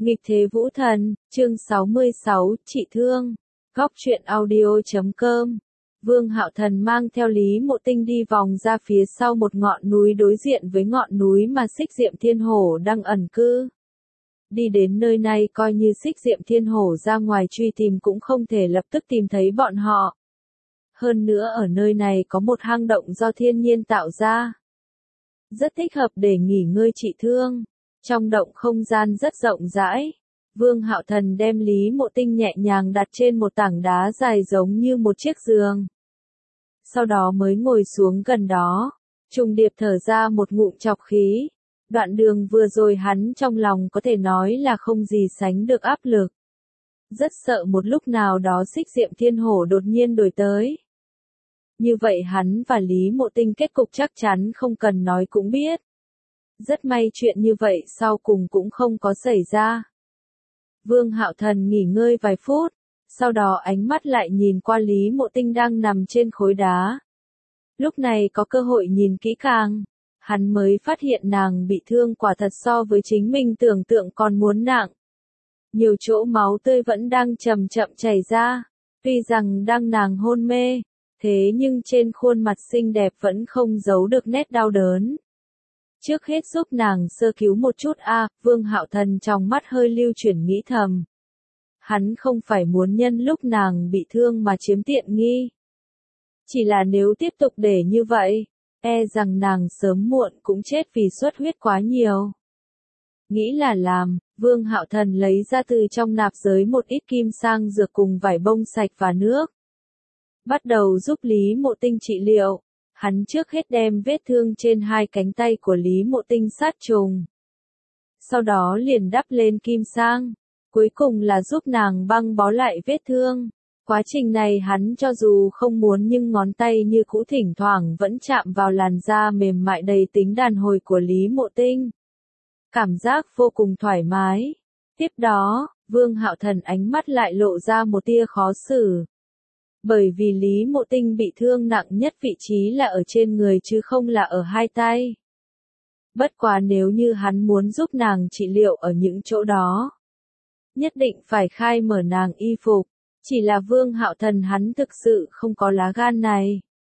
Nghịch thế vũ thần, chương 66, trị thương. Góc truyện audio.com. Vương Hạo Thần mang theo Lý Mộ Tinh đi vòng ra phía sau một ngọn núi đối diện với ngọn núi mà Xích Diệm Thiên Hổ đang ẩn cư. Đi đến nơi này coi như Xích Diệm Thiên Hổ ra ngoài truy tìm cũng không thể lập tức tìm thấy bọn họ. Hơn nữa ở nơi này có một hang động do thiên nhiên tạo ra. Rất thích hợp để nghỉ ngơi trị thương. Trong động không gian rất rộng rãi. Vương Hạo Thần đem Lý Mộ Tinh nhẹ nhàng đặt trên một tảng đá dài giống như một chiếc giường. Sau đó mới ngồi xuống gần đó. Trùng điệp thở ra một ngụm trọc khí. Đoạn đường vừa rồi hắn trong lòng có thể nói là không gì sánh được áp lực. Rất sợ một lúc nào đó Xích Diệm Thiên Hổ đột nhiên đuổi tới. Như vậy hắn và Lý Mộ Tinh kết cục chắc chắn không cần nói cũng biết. Rất may chuyện như vậy sau cùng cũng không có xảy ra. Vương Hạo Thần nghỉ ngơi vài phút, sau đó ánh mắt lại nhìn qua Lý Mộ Tinh đang nằm trên khối đá. Lúc này có cơ hội nhìn kỹ càng, hắn mới phát hiện nàng bị thương quả thật so với chính mình tưởng tượng còn muốn nặng. Nhiều chỗ máu tươi vẫn đang chậm chậm chảy ra, tuy rằng đang nàng hôn mê, thế nhưng trên khuôn mặt xinh đẹp vẫn không giấu được nét đau đớn. Trước hết giúp nàng sơ cứu một chút Vương Hạo Thần trong mắt hơi lưu chuyển nghĩ thầm. Hắn không phải muốn nhân lúc nàng bị thương mà chiếm tiện nghi. Chỉ là nếu tiếp tục để như vậy, e rằng nàng sớm muộn cũng chết vì xuất huyết quá nhiều. Nghĩ là làm, Vương Hạo Thần lấy ra từ trong nạp giới một ít kim sang dược cùng vải bông sạch và nước. Bắt đầu giúp Lý Mộ Tinh trị liệu. Hắn trước hết đem vết thương trên hai cánh tay của Lý Mộ Tinh sát trùng. Sau đó liền đắp lên kim sang. Cuối cùng là giúp nàng băng bó lại vết thương. Quá trình này hắn cho dù không muốn nhưng ngón tay như cũ thỉnh thoảng vẫn chạm vào làn da mềm mại đầy tính đàn hồi của Lý Mộ Tinh. Cảm giác vô cùng thoải mái. Tiếp đó, Vương Hạo Thần ánh mắt lại lộ ra một tia khó xử. Bởi vì Lý Mộ Tinh bị thương nặng nhất vị trí là ở trên người chứ không là ở hai tay. Bất quá nếu như hắn muốn giúp nàng trị liệu ở những chỗ đó, nhất định phải khai mở nàng y phục. Chỉ là Vương Hạo Thần hắn thực sự không có lá gan này.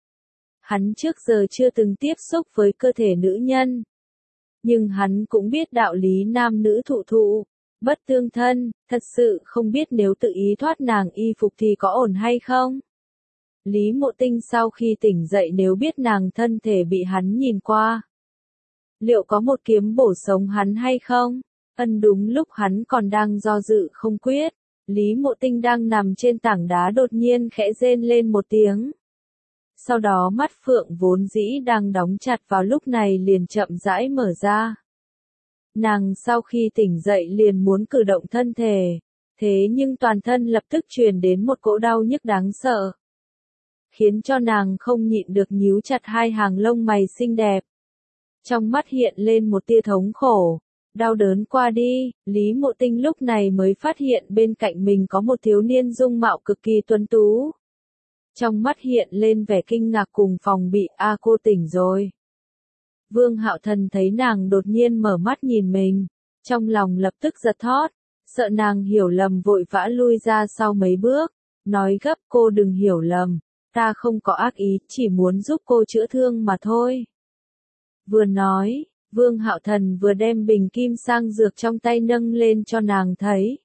Hắn trước giờ chưa từng tiếp xúc với cơ thể nữ nhân. Nhưng hắn cũng biết đạo lý nam nữ thụ thụ, bất tương thân, thật sự không biết nếu tự ý thoát nàng y phục thì có ổn hay không. Lý Mộ Tinh sau khi tỉnh dậy nếu biết nàng thân thể bị hắn nhìn qua, liệu có một kiếm bổ sống hắn hay không? Đúng lúc hắn còn đang do dự không quyết, Lý Mộ Tinh đang nằm trên tảng đá đột nhiên khẽ rên lên một tiếng. Sau đó mắt phượng vốn dĩ đang đóng chặt vào lúc này liền chậm rãi mở ra. Nàng sau khi tỉnh dậy liền muốn cử động thân thể, thế nhưng toàn thân lập tức truyền đến một cỗ đau nhức đáng sợ, khiến cho nàng không nhịn được nhíu chặt hai hàng lông mày xinh đẹp. Trong mắt hiện lên một tia thống khổ, đau đớn qua đi, Lý Mộ Tinh lúc này mới phát hiện bên cạnh mình có một thiếu niên dung mạo cực kỳ tuấn tú. Trong mắt hiện lên vẻ kinh ngạc cùng phòng bị, cô tỉnh rồi. Vương Hạo Thần thấy nàng đột nhiên mở mắt nhìn mình, trong lòng lập tức giật thót, sợ nàng hiểu lầm vội vã lui ra sau mấy bước, nói gấp cô đừng hiểu lầm, ta không có ác ý, chỉ muốn giúp cô chữa thương mà thôi. Vừa nói, Vương Hạo Thần vừa đem bình kim sang dược trong tay nâng lên cho nàng thấy.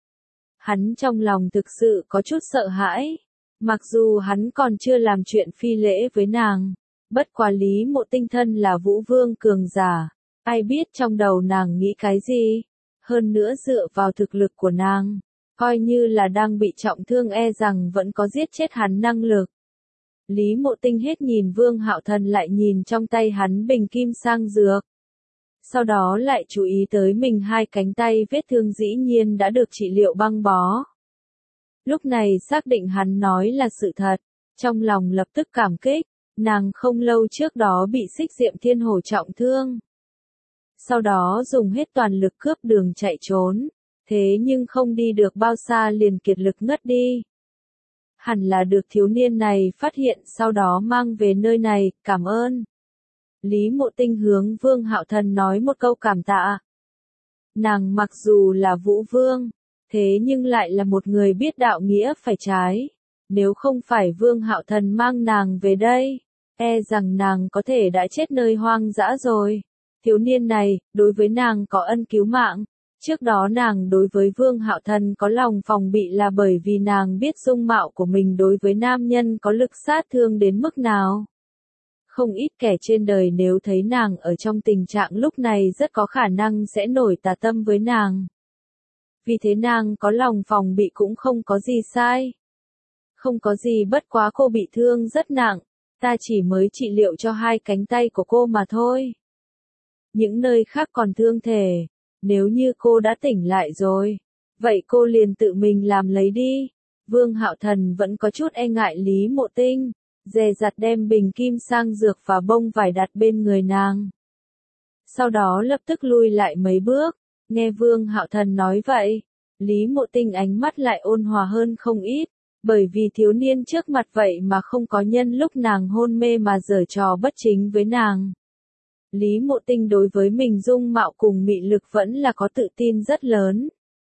Hắn trong lòng thực sự có chút sợ hãi, mặc dù hắn còn chưa làm chuyện phi lễ với nàng. Bất quá Lý Mộ Tinh thân là Vũ Vương cường giả, ai biết trong đầu nàng nghĩ cái gì, hơn nữa dựa vào thực lực của nàng, coi như là đang bị trọng thương e rằng vẫn có giết chết hắn năng lực. Lý Mộ Tinh hết nhìn Vương Hạo Thần lại nhìn trong tay hắn bình kim sang dược. Sau đó lại chú ý tới mình hai cánh tay vết thương dĩ nhiên đã được trị liệu băng bó. Lúc này xác định hắn nói là sự thật, trong lòng lập tức cảm kích. Nàng không lâu trước đó bị Xích Diệm Thiên Hổ trọng thương. Sau đó dùng hết toàn lực cướp đường chạy trốn, thế nhưng không đi được bao xa liền kiệt lực ngất đi. Hẳn là được thiếu niên này phát hiện sau đó mang về nơi này, cảm ơn. Lý Mộ Tinh hướng Vương Hạo Thần nói một câu cảm tạ. Nàng mặc dù là Vũ Vương, thế nhưng lại là một người biết đạo nghĩa phải trái. Nếu không phải Vương Hạo Thần mang nàng về đây, e rằng nàng có thể đã chết nơi hoang dã rồi. Thiếu niên này, đối với nàng có ân cứu mạng. Trước đó nàng đối với Vương Hạo Thần có lòng phòng bị là bởi vì nàng biết dung mạo của mình đối với nam nhân có lực sát thương đến mức nào. Không ít kẻ trên đời nếu thấy nàng ở trong tình trạng lúc này rất có khả năng sẽ nổi tà tâm với nàng. Vì thế nàng có lòng phòng bị cũng không có gì sai. Không có gì, bất quá cô bị thương rất nặng, ta chỉ mới trị liệu cho 2 cánh tay của cô mà thôi. Những nơi khác còn thương thể, nếu như cô đã tỉnh lại rồi, vậy cô liền tự mình làm lấy đi. Vương Hạo Thần vẫn có chút e ngại Lý Mộ Tinh, dè dặt đem bình kim sang dược và bông vải đặt bên người nàng. Sau đó lập tức lui lại mấy bước, nghe Vương Hạo Thần nói vậy, Lý Mộ Tinh ánh mắt lại ôn hòa hơn không ít, bởi vì thiếu niên trước mặt vậy mà không có nhân lúc nàng hôn mê mà giở trò bất chính với nàng. Lý Mộ Tinh đối với mình dung mạo cùng mị lực vẫn là có tự tin rất lớn.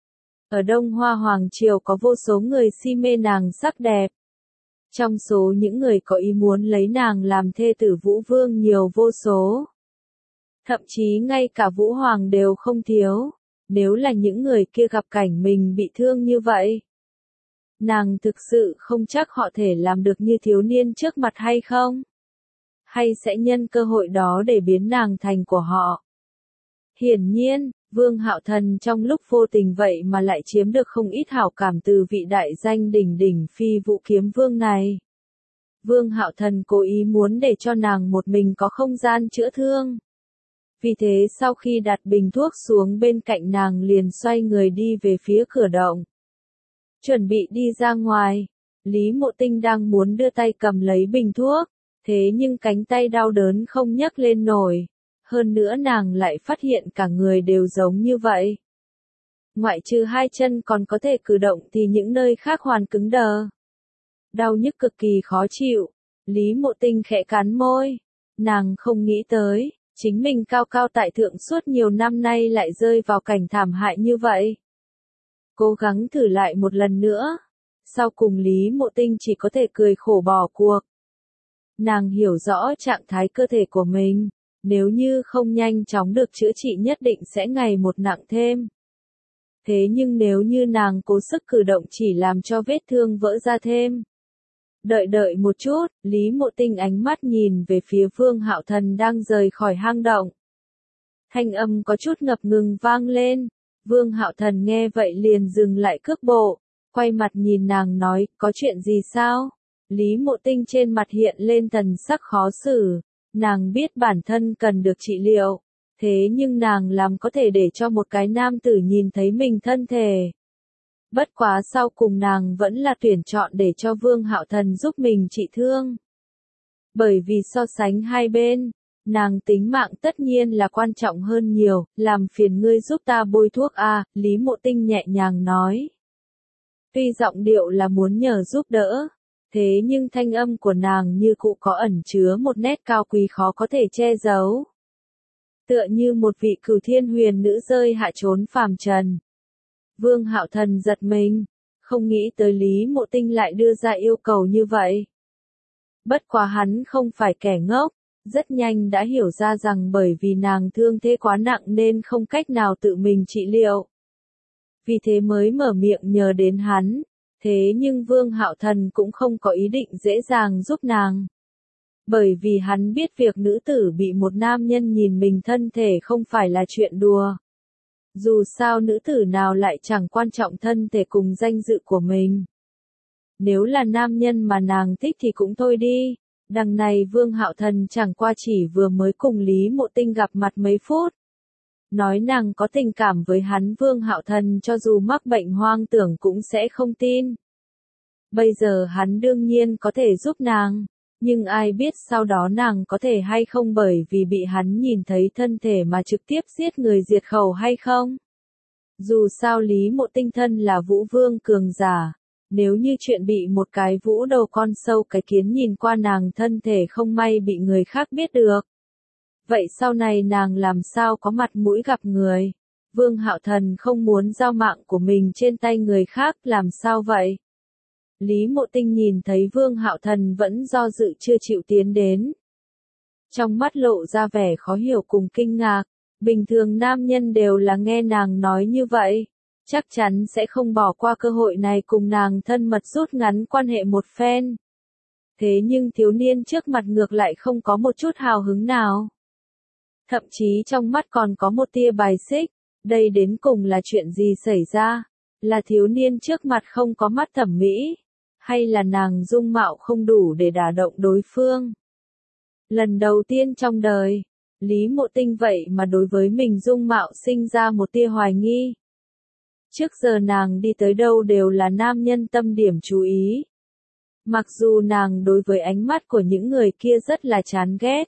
Ở Đông Hoa Hoàng Triều có vô số người si mê nàng sắc đẹp. Trong số những người có ý muốn lấy nàng làm thê tử Vũ Vương nhiều vô số. Thậm chí ngay cả Vũ Hoàng đều không thiếu. Nếu là những người kia gặp cảnh mình bị thương như vậy, nàng thực sự không chắc họ thể làm được như thiếu niên trước mặt hay không? Hay sẽ nhân cơ hội đó để biến nàng thành của họ? Hiển nhiên, Vương Hạo Thần trong lúc vô tình vậy mà lại chiếm được không ít hảo cảm từ vị đại danh đỉnh đỉnh Phi Vũ Kiếm Vương này. Vương Hạo Thần cố ý muốn để cho nàng một mình có không gian chữa thương. Vì thế sau khi đặt bình thuốc xuống bên cạnh nàng liền xoay người đi về phía cửa động. Chuẩn bị đi ra ngoài, Lý Mộ Tinh đang muốn đưa tay cầm lấy bình thuốc, thế nhưng cánh tay đau đớn không nhấc lên nổi. Hơn nữa nàng lại phát hiện cả người đều giống như vậy. Ngoại trừ 2 chân còn có thể cử động thì những nơi khác hoàn cứng đờ. Đau nhức cực kỳ khó chịu, Lý Mộ Tinh khẽ cắn môi. Nàng không nghĩ tới, chính mình cao cao tại thượng suốt nhiều năm nay lại rơi vào cảnh thảm hại như vậy. Cố gắng thử lại một lần nữa. Sau cùng Lý Mộ Tinh chỉ có thể cười khổ bỏ cuộc. Nàng hiểu rõ trạng thái cơ thể của mình. Nếu như không nhanh chóng được chữa trị nhất định sẽ ngày một nặng thêm. Thế nhưng nếu như nàng cố sức cử động chỉ làm cho vết thương vỡ ra thêm. Đợi một chút, Lý Mộ Tinh ánh mắt nhìn về phía Vương Hạo Thần đang rời khỏi hang động. Thanh âm có chút ngập ngừng vang lên. Vương Hạo Thần nghe vậy liền dừng lại cước bộ, quay mặt nhìn nàng nói, có chuyện gì sao? Lý Mộ Tinh trên mặt hiện lên thần sắc khó xử. Nàng biết bản thân cần được trị liệu, thế nhưng nàng làm có thể để cho một cái nam tử nhìn thấy mình thân thể. Bất quá sau cùng nàng vẫn là tuyển chọn để cho Vương Hạo Thần giúp mình trị thương. Bởi vì so sánh hai bên, nàng tính mạng tất nhiên là quan trọng hơn nhiều, làm phiền ngươi giúp ta bôi thuốc a, Lý Mộ Tinh nhẹ nhàng nói. Tuy giọng điệu là muốn nhờ giúp đỡ, thế nhưng thanh âm của nàng như cụ có ẩn chứa một nét cao quý khó có thể che giấu. Tựa như một vị cửu thiên huyền nữ rơi hạ trốn phàm trần. Vương Hạo Thần giật mình, không nghĩ tới Lý Mộ Tinh lại đưa ra yêu cầu như vậy. Bất quá hắn không phải kẻ ngốc, rất nhanh đã hiểu ra rằng bởi vì nàng thương thế quá nặng nên không cách nào tự mình trị liệu. Vì thế mới mở miệng nhờ đến hắn. Thế nhưng Vương Hạo Thần cũng không có ý định dễ dàng giúp nàng. Bởi vì hắn biết việc nữ tử bị một nam nhân nhìn mình thân thể không phải là chuyện đùa. Dù sao nữ tử nào lại chẳng quan trọng thân thể cùng danh dự của mình. Nếu là nam nhân mà nàng thích thì cũng thôi đi. Đằng này Vương Hạo Thần chẳng qua chỉ vừa mới cùng Lý Mộ Tinh gặp mặt mấy phút. Nói nàng có tình cảm với hắn, Vương Hạo Thần cho dù mắc bệnh hoang tưởng cũng sẽ không tin. Bây giờ hắn đương nhiên có thể giúp nàng, nhưng ai biết sau đó nàng có thể hay không bởi vì bị hắn nhìn thấy thân thể mà trực tiếp giết người diệt khẩu hay không. Dù sao Lý Mộ Tinh thân là Vũ Vương cường giả, nếu như chuyện bị một cái vũ đầu con sâu cái kiến nhìn qua nàng thân thể không may bị người khác biết được. Vậy sau này nàng làm sao có mặt mũi gặp người? Vương Hạo Thần không muốn giao mạng của mình trên tay người khác, làm sao vậy? Lý Mộ Tinh nhìn thấy Vương Hạo Thần vẫn do dự chưa chịu tiến đến. Trong mắt lộ ra vẻ khó hiểu cùng kinh ngạc, bình thường nam nhân đều là nghe nàng nói như vậy, chắc chắn sẽ không bỏ qua cơ hội này cùng nàng thân mật rút ngắn quan hệ một phen. Thế nhưng thiếu niên trước mặt ngược lại không có một chút hào hứng nào. Thậm chí trong mắt còn có một tia bài xích, đây đến cùng là chuyện gì xảy ra? Là thiếu niên trước mặt không có mắt thẩm mỹ? Hay là nàng dung mạo không đủ để đả động đối phương? Lần đầu tiên trong đời, Lý Mộ Tinh vậy mà đối với mình dung mạo sinh ra một tia hoài nghi. Trước giờ nàng đi tới đâu đều là nam nhân tâm điểm chú ý. Mặc dù nàng đối với ánh mắt của những người kia rất là chán ghét.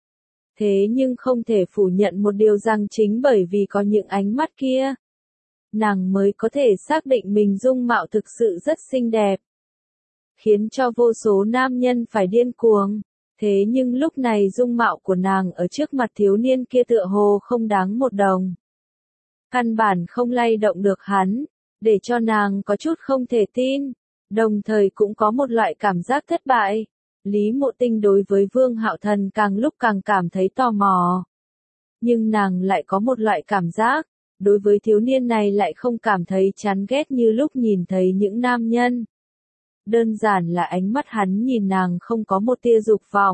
Thế nhưng không thể phủ nhận một điều rằng chính bởi vì có những ánh mắt kia, nàng mới có thể xác định mình dung mạo thực sự rất xinh đẹp. Khiến cho vô số nam nhân phải điên cuồng. Thế nhưng lúc này dung mạo của nàng ở trước mặt thiếu niên kia tựa hồ không đáng một đồng. Căn bản không lay động được hắn, để cho nàng có chút không thể tin, đồng thời cũng có một loại cảm giác thất bại. Lý Mộ Tinh đối với Vương Hạo Thần càng lúc càng cảm thấy tò mò. Nhưng nàng lại có một loại cảm giác, đối với thiếu niên này lại không cảm thấy chán ghét như lúc nhìn thấy những nam nhân. Đơn giản là ánh mắt hắn nhìn nàng không có một tia dục vọng.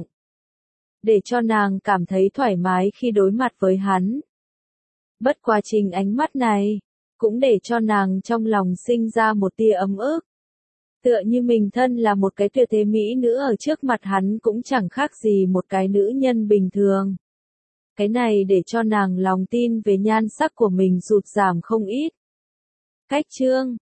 Để cho nàng cảm thấy thoải mái khi đối mặt với hắn. Bất quá trình ánh mắt này, cũng để cho nàng trong lòng sinh ra một tia ấm ức. Tựa như mình thân là một cái tuyệt thế mỹ nữ ở trước mặt hắn cũng chẳng khác gì một cái nữ nhân bình thường. Cái này để cho nàng lòng tin về nhan sắc của mình sụt giảm không ít. Cách chương